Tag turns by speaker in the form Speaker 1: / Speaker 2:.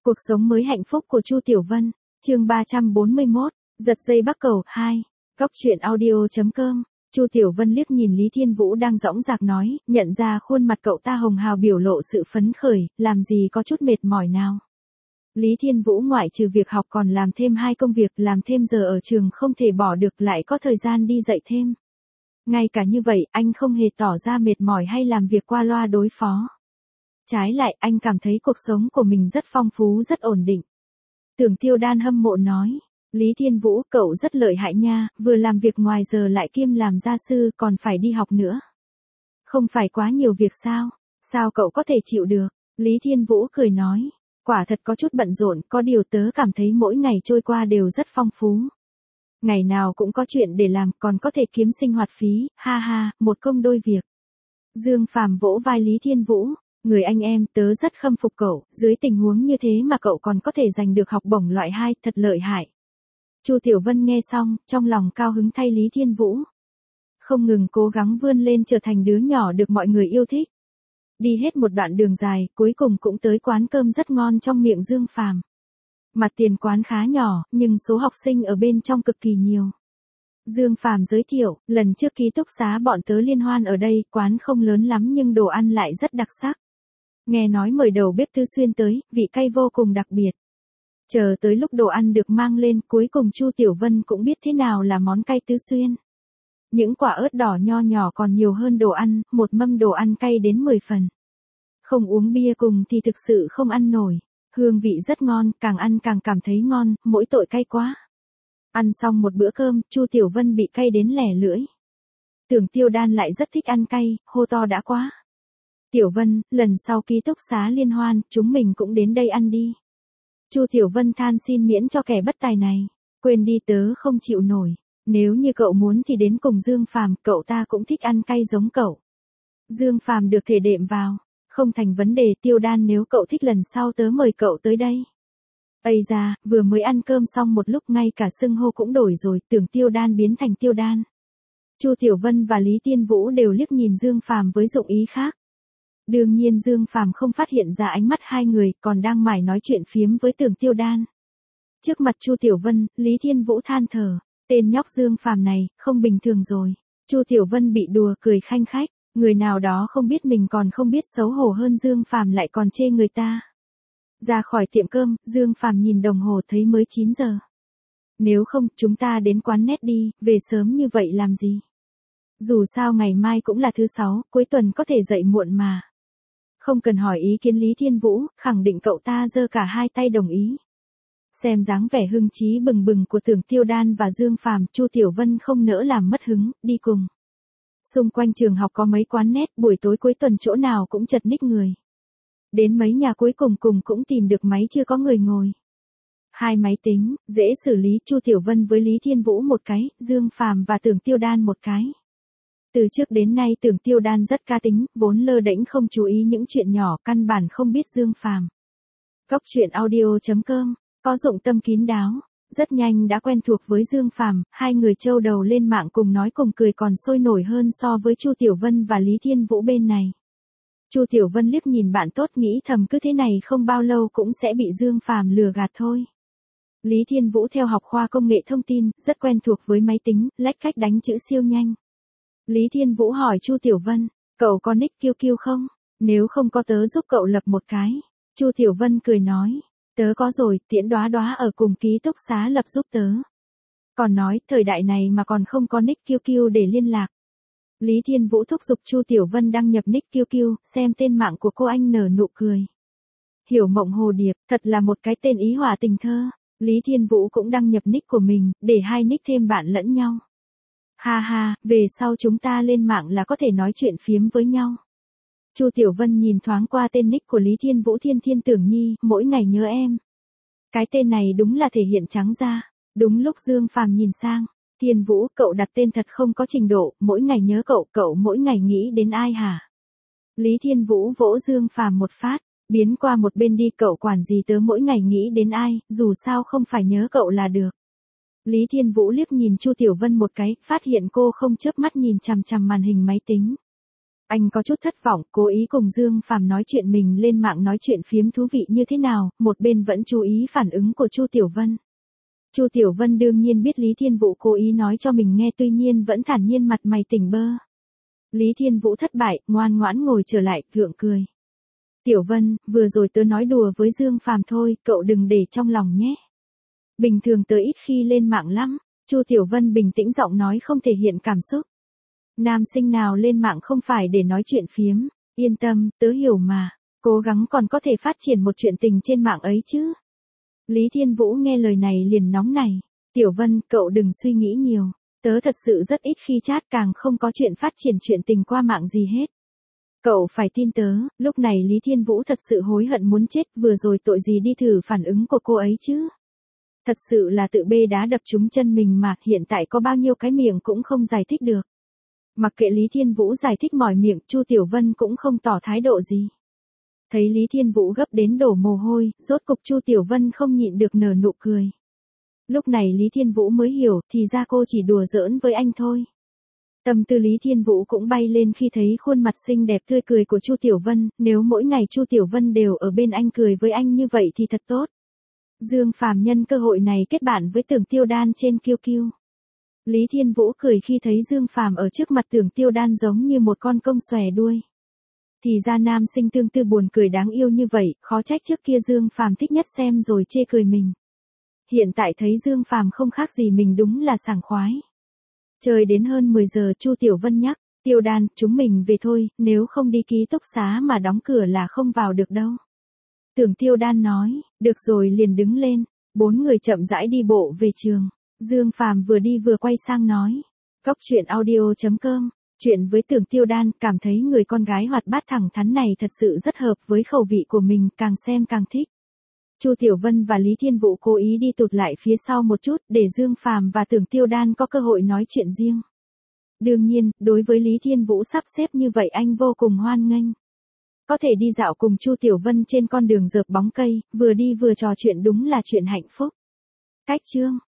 Speaker 1: Cuộc sống mới hạnh phúc của Chu Tiểu Vân, chương 341, giật dây bắc cầu 2, góc truyện audio.com. Chu Tiểu Vân liếc nhìn Lý Thiên Vũ đang dõng dạc nói, nhận ra khuôn mặt cậu ta hồng hào biểu lộ sự phấn khởi, làm gì có chút mệt mỏi nào. Lý Thiên Vũ ngoại trừ việc học còn làm thêm 2 công việc, làm thêm giờ ở trường không thể bỏ được, lại có thời gian đi dạy thêm. Ngay cả như vậy, anh không hề tỏ ra mệt mỏi hay làm việc qua loa đối phó. Trái lại, anh cảm thấy cuộc sống của mình rất phong phú, rất ổn định. Tưởng Tiêu Đan hâm mộ nói, Lý Thiên Vũ, cậu rất lợi hại nha, vừa làm việc ngoài giờ lại kiêm làm gia sư, còn phải đi học nữa. Không phải quá nhiều việc sao? Sao cậu có thể chịu được? Lý Thiên Vũ cười nói, quả thật có chút bận rộn, có điều tớ cảm thấy mỗi ngày trôi qua đều rất phong phú. Ngày nào cũng có chuyện để làm, còn có thể kiếm sinh hoạt phí, ha ha, một công đôi việc. Dương Phàm vỗ vai Lý Thiên Vũ, người anh em, tớ rất khâm phục cậu, dưới tình huống như thế mà cậu còn có thể giành được học bổng loại 2, thật lợi hại. Chu Tiểu Vân nghe xong, trong lòng cao hứng thay Lý Thiên Vũ. Không ngừng cố gắng vươn lên trở thành đứa nhỏ được mọi người yêu thích. Đi hết một đoạn đường dài, cuối cùng cũng tới quán cơm rất ngon trong miệng Dương Phàm. Mặt tiền quán khá nhỏ, nhưng số học sinh ở bên trong cực kỳ nhiều. Dương Phàm giới thiệu, lần trước ký túc xá bọn tớ liên hoan ở đây, quán không lớn lắm nhưng đồ ăn lại rất đặc sắc. Nghe nói mời đầu bếp Tứ Xuyên tới, vị cay vô cùng đặc biệt. Chờ tới lúc đồ ăn được mang lên, cuối cùng Chu Tiểu Vân cũng biết thế nào là món cay Tứ Xuyên. Những quả ớt đỏ nho nhỏ còn nhiều hơn đồ ăn, một mâm đồ ăn cay đến 10 phần. Không uống bia cùng thì thực sự không ăn nổi. Hương vị rất ngon, càng ăn càng cảm thấy ngon, mỗi tội cay quá. Ăn xong một bữa cơm, Chu Tiểu Vân bị cay đến lẻ lưỡi. Tưởng Tiêu Đan lại rất thích ăn cay, hô to đã quá. Tiểu Vân, lần sau ký túc xá liên hoan, chúng mình cũng đến đây ăn đi. Chu Tiểu Vân than xin miễn cho kẻ bất tài này. Quên đi, tớ không chịu nổi. Nếu như cậu muốn thì đến cùng Dương Phàm, cậu ta cũng thích ăn cay giống cậu. Dương Phàm được thể đệm vào. Không thành vấn đề, Tiêu Đan, nếu cậu thích lần sau tớ mời cậu tới đây. Ây da, vừa mới ăn cơm xong một lúc ngay cả xưng hô cũng đổi rồi, tưởng Tiêu Đan biến thành Tiêu Đan. Chu Tiểu Vân và Lý Thiên Vũ đều liếc nhìn Dương Phàm với dụng ý khác. Đương nhiên Dương Phàm không phát hiện ra ánh mắt hai người, còn đang mải nói chuyện phiếm với tưởng Tiêu Đan. Trước mặt Chu Tiểu Vân, Lý Thiên Vũ than thở, tên nhóc Dương Phàm này, không bình thường rồi. Chu Tiểu Vân bị đùa cười khanh khách, người nào đó không biết mình còn không biết xấu hổ hơn Dương Phàm lại còn chê người ta. Ra khỏi tiệm cơm, Dương Phàm nhìn đồng hồ thấy mới 9 giờ. Nếu không, chúng ta đến quán net đi, về sớm như vậy làm gì? Dù sao ngày mai cũng là thứ 6, cuối tuần có thể dậy muộn mà. Không cần hỏi ý kiến Lý Thiên Vũ, khẳng định cậu ta giơ cả hai tay đồng ý. Xem dáng vẻ hưng trí bừng bừng của tưởng Tiêu Đan và Dương Phàm, Chu Tiểu Vân không nỡ làm mất hứng, đi cùng. Xung quanh trường học có mấy quán net, buổi tối cuối tuần chỗ nào cũng chật ních người. Đến mấy nhà cuối cùng cũng tìm được máy chưa có người ngồi. 2 máy tính, dễ xử lý, Chu Tiểu Vân với Lý Thiên Vũ một cái, Dương Phàm và tưởng Tiêu Đan một cái. Từ trước đến nay tưởng Tiêu Đan rất cá tính, vốn lơ đễnh không chú ý những chuyện nhỏ, căn bản không biết Dương Phàm. Góc truyện audio.com, có dụng tâm kín đáo, rất nhanh đã quen thuộc với Dương Phàm, hai người trâu đầu lên mạng cùng nói cùng cười còn sôi nổi hơn so với Chu Tiểu Vân và Lý Thiên Vũ bên này. Chu Tiểu Vân liếc nhìn bạn tốt nghĩ thầm cứ thế này không bao lâu cũng sẽ bị Dương Phàm lừa gạt thôi. Lý Thiên Vũ theo học khoa công nghệ thông tin, rất quen thuộc với máy tính, lách cách đánh chữ siêu nhanh. Lý Thiên Vũ hỏi Chu Tiểu Vân, cậu có nick QQ không? Nếu không có tớ giúp cậu lập một cái. Chu Tiểu Vân cười nói, tớ có rồi, Tiễn Đóa Đóa ở cùng ký túc xá lập giúp tớ. Còn nói, thời đại này mà còn không có nick QQ để liên lạc. Lý Thiên Vũ thúc giục Chu Tiểu Vân đăng nhập nick QQ, xem tên mạng của cô anh nở nụ cười. Hiểu Mộng Hồ Điệp, thật là một cái tên ý hòa tình thơ. Lý Thiên Vũ cũng đăng nhập nick của mình, để hai nick thêm bạn lẫn nhau. Ha ha, về sau chúng ta lên mạng là có thể nói chuyện phiếm với nhau. Chu Tiểu Vân nhìn thoáng qua tên nick của Lý Thiên Vũ, Thiên Thiên Tưởng Nhi, mỗi ngày nhớ em. Cái tên này đúng là thể hiện trắng ra. Đúng lúc Dương Phàm nhìn sang, Thiên Vũ, cậu đặt tên thật không có trình độ, mỗi ngày nhớ cậu mỗi ngày nghĩ đến ai hả? Lý Thiên Vũ vỗ Dương Phàm một phát, biến qua một bên đi, cậu quản gì tớ mỗi ngày nghĩ đến ai, dù sao không phải nhớ cậu là được. Lý Thiên Vũ liếc nhìn Chu Tiểu Vân một cái, phát hiện cô không chớp mắt nhìn chằm chằm màn hình máy tính. Anh có chút thất vọng, cố ý cùng Dương Phàm nói chuyện mình lên mạng nói chuyện phiếm thú vị như thế nào, một bên vẫn chú ý phản ứng của Chu Tiểu Vân. Chu Tiểu Vân đương nhiên biết Lý Thiên Vũ cố ý nói cho mình nghe, tuy nhiên vẫn thản nhiên mặt mày tỉnh bơ. Lý Thiên Vũ thất bại, ngoan ngoãn ngồi trở lại, gượng cười. Tiểu Vân, vừa rồi tớ nói đùa với Dương Phàm thôi, cậu đừng để trong lòng nhé. Bình thường tớ ít khi lên mạng lắm. Chu Tiểu Vân bình tĩnh giọng nói không thể hiện cảm xúc. Nam sinh nào lên mạng không phải để nói chuyện phiếm, yên tâm, tớ hiểu mà, cố gắng còn có thể phát triển một chuyện tình trên mạng ấy chứ. Lý Thiên Vũ nghe lời này liền nóng nảy. Tiểu Vân, cậu đừng suy nghĩ nhiều, tớ thật sự rất ít khi chat, càng không có chuyện phát triển chuyện tình qua mạng gì hết. Cậu phải tin tớ. Lúc này Lý Thiên Vũ thật sự hối hận muốn chết, vừa rồi tội gì đi thử phản ứng của cô ấy chứ. Thật sự là tự bê đá đập trúng chân mình mà, hiện tại có bao nhiêu cái miệng cũng không giải thích được. Mặc kệ Lý Thiên Vũ giải thích mỏi miệng, Chu Tiểu Vân cũng không tỏ thái độ gì. Thấy Lý Thiên Vũ gấp đến đổ mồ hôi, rốt cục Chu Tiểu Vân không nhịn được nở nụ cười. Lúc này Lý Thiên Vũ mới hiểu, thì ra cô chỉ đùa giỡn với anh thôi. Tâm tư Lý Thiên Vũ cũng bay lên khi thấy khuôn mặt xinh đẹp tươi cười của Chu Tiểu Vân, nếu mỗi ngày Chu Tiểu Vân đều ở bên anh cười với anh như vậy thì thật tốt. Dương Phàm nhân cơ hội này kết bạn với Tưởng Tiêu Đan trên QQ. Lý Thiên Vũ cười khi thấy Dương Phàm ở trước mặt Tưởng Tiêu Đan giống như một con công xòe đuôi. Thì ra nam sinh tương tư buồn cười đáng yêu như vậy, khó trách trước kia Dương Phàm thích nhất xem rồi chê cười mình. Hiện tại thấy Dương Phàm không khác gì mình đúng là sảng khoái. Trời đến hơn 10 giờ, Chu Tiểu Vân nhắc, Tiêu Đan, chúng mình về thôi, nếu không đi ký túc xá mà đóng cửa là không vào được đâu. Tưởng Tiêu Đan nói, được rồi liền đứng lên, 4 người chậm rãi đi bộ về trường. Dương Phàm vừa đi vừa quay sang nói, Cóc truyện audio.com, chuyện với Tưởng Tiêu Đan, cảm thấy người con gái hoạt bát thẳng thắn này thật sự rất hợp với khẩu vị của mình, càng xem càng thích. Chu Tiểu Vân và Lý Thiên Vũ cố ý đi tụt lại phía sau một chút, để Dương Phàm và Tưởng Tiêu Đan có cơ hội nói chuyện riêng. Đương nhiên, đối với Lý Thiên Vũ sắp xếp như vậy anh vô cùng hoan nghênh. Có thể đi dạo cùng Chu Tiểu Vân trên con đường rợp bóng cây, vừa đi vừa trò chuyện đúng là chuyện hạnh phúc. Cách chương